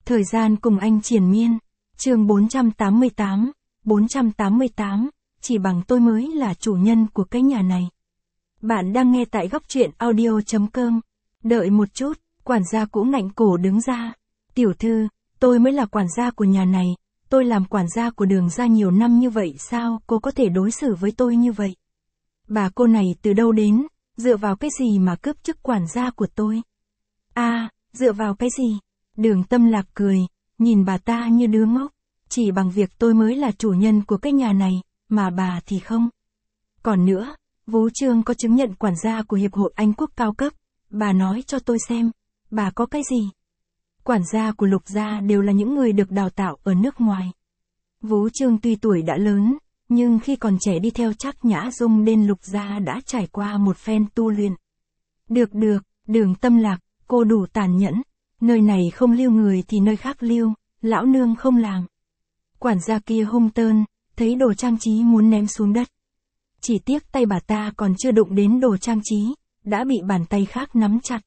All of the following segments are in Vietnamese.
Thời gian cùng anh triền miên. Chương 488, chỉ bằng tôi mới là chủ nhân của cái nhà này. Bạn đang nghe tại góc truyện audio.com. Đợi một chút, quản gia cũ ngạnh cổ đứng ra. Tiểu thư, tôi mới là quản gia của nhà này, tôi làm quản gia của Đường gia nhiều năm như vậy sao cô có thể đối xử với tôi như vậy? Bà cô này từ đâu đến, dựa vào cái gì mà cướp chức quản gia của tôi? Dựa vào cái gì? Đường Tâm Lạc cười, nhìn bà ta như đứa ngốc, chỉ bằng việc tôi mới là chủ nhân của cái nhà này, mà bà thì không. Còn nữa, Vú Trương có chứng nhận quản gia của Hiệp hội Anh Quốc cao cấp, bà nói cho tôi xem, bà có cái gì? Quản gia của Lục gia đều là những người được đào tạo ở nước ngoài. Vú Trương tuy tuổi đã lớn, nhưng khi còn trẻ đi theo Trác Nhã Dung đến Lục gia đã trải qua một phen tu luyện. Được, Đường Tâm Lạc, cô đủ tàn nhẫn, nơi này không lưu người thì nơi khác lưu, lão nương không làm. Quản gia kia hung tơn, thấy đồ trang trí muốn ném xuống đất. Chỉ tiếc tay bà ta còn chưa đụng đến đồ trang trí, đã bị bàn tay khác nắm chặt.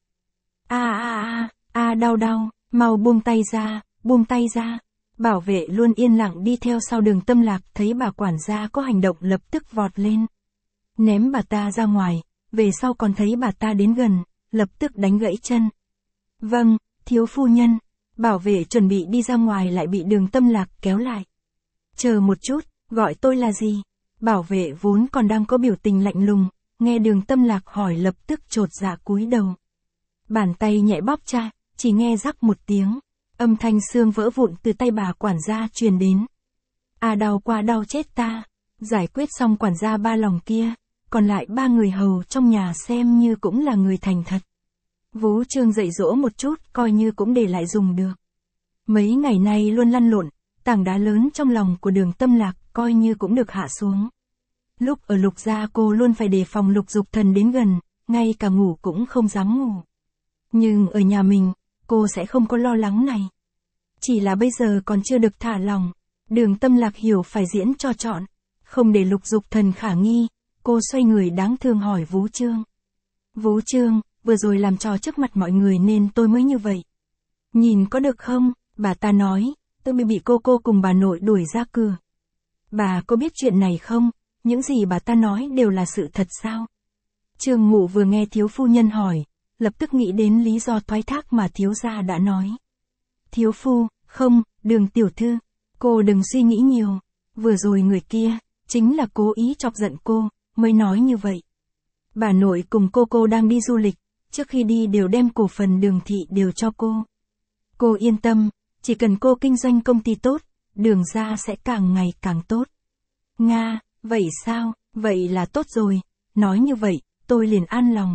Đau, mau buông tay ra. Bảo vệ luôn yên lặng đi theo sau Đường Tâm Lạc thấy bà quản gia có hành động lập tức vọt lên. Ném bà ta ra ngoài, về sau còn thấy bà ta đến gần, lập tức đánh gãy chân. Vâng, thiếu phu nhân. Bảo vệ chuẩn bị đi ra ngoài lại bị Đường Tâm Lạc kéo lại. Chờ một chút, gọi tôi là gì? Bảo vệ vốn còn đang có biểu tình lạnh lùng, nghe Đường Tâm Lạc hỏi lập tức chột dạ cúi đầu. Bàn tay nhẹ bóp cha, chỉ nghe rắc một tiếng, âm thanh xương vỡ vụn từ tay bà quản gia truyền đến. Đau quá đau chết ta. Giải quyết xong quản gia ba lòng kia, còn lại ba người hầu trong nhà xem như cũng là người thành thật. Vú Trương dạy dỗ một chút coi như cũng để lại dùng được. Mấy ngày nay luôn lăn lộn, tảng đá lớn trong lòng của Đường Tâm Lạc coi như cũng được hạ xuống. Lúc ở Lục gia cô luôn phải đề phòng Lục Dục Thần đến gần, ngay cả ngủ cũng không dám ngủ. Nhưng ở nhà mình, cô sẽ không có lo lắng này. Chỉ là bây giờ còn chưa được thả lòng, Đường Tâm Lạc hiểu phải diễn cho trọn, không để Lục Dục Thần khả nghi, cô xoay người đáng thương hỏi Vú Trương. Vú Trương, vừa rồi làm trò trước mặt mọi người nên tôi mới như vậy. Nhìn có được không? Bà ta nói, tôi bị cô cùng bà nội đuổi ra cửa. Bà có biết chuyện này không? Những gì bà ta nói đều là sự thật sao? Trương Ngụ vừa nghe thiếu phu nhân hỏi, lập tức nghĩ đến lý do thoái thác mà thiếu gia đã nói. Thiếu phu, không, Đường tiểu thư, cô đừng suy nghĩ nhiều. Vừa rồi người kia, chính là cố ý chọc giận cô, mới nói như vậy. Bà nội cùng cô đang đi du lịch, trước khi đi đều đem cổ phần Đường thị đều cho cô. Cô yên tâm, chỉ cần cô kinh doanh công ty tốt, Đường gia sẽ càng ngày càng tốt. Nga, vậy sao? Vậy là tốt rồi. Nói như vậy, tôi liền an lòng.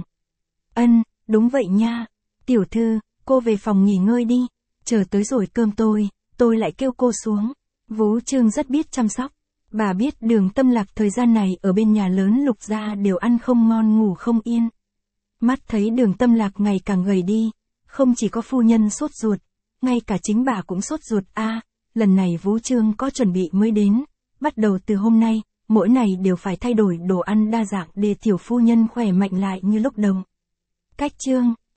Đúng vậy nha. Tiểu thư, cô về phòng nghỉ ngơi đi. Chờ tới rồi cơm tôi lại kêu cô xuống. Vú Trương rất biết chăm sóc. Bà biết Đường Tâm Lạc thời gian này ở bên nhà lớn Lục gia đều ăn không ngon ngủ không yên. Mắt thấy Đường Tâm Lạc ngày càng gầy đi, không chỉ có phu nhân sốt ruột, ngay cả chính bà cũng sốt ruột. Lần này Vú Trương có chuẩn bị mới đến, bắt đầu từ hôm nay, mỗi ngày đều phải thay đổi đồ ăn đa dạng để tiểu phu nhân khỏe mạnh lại như lúc đầu. Cách chương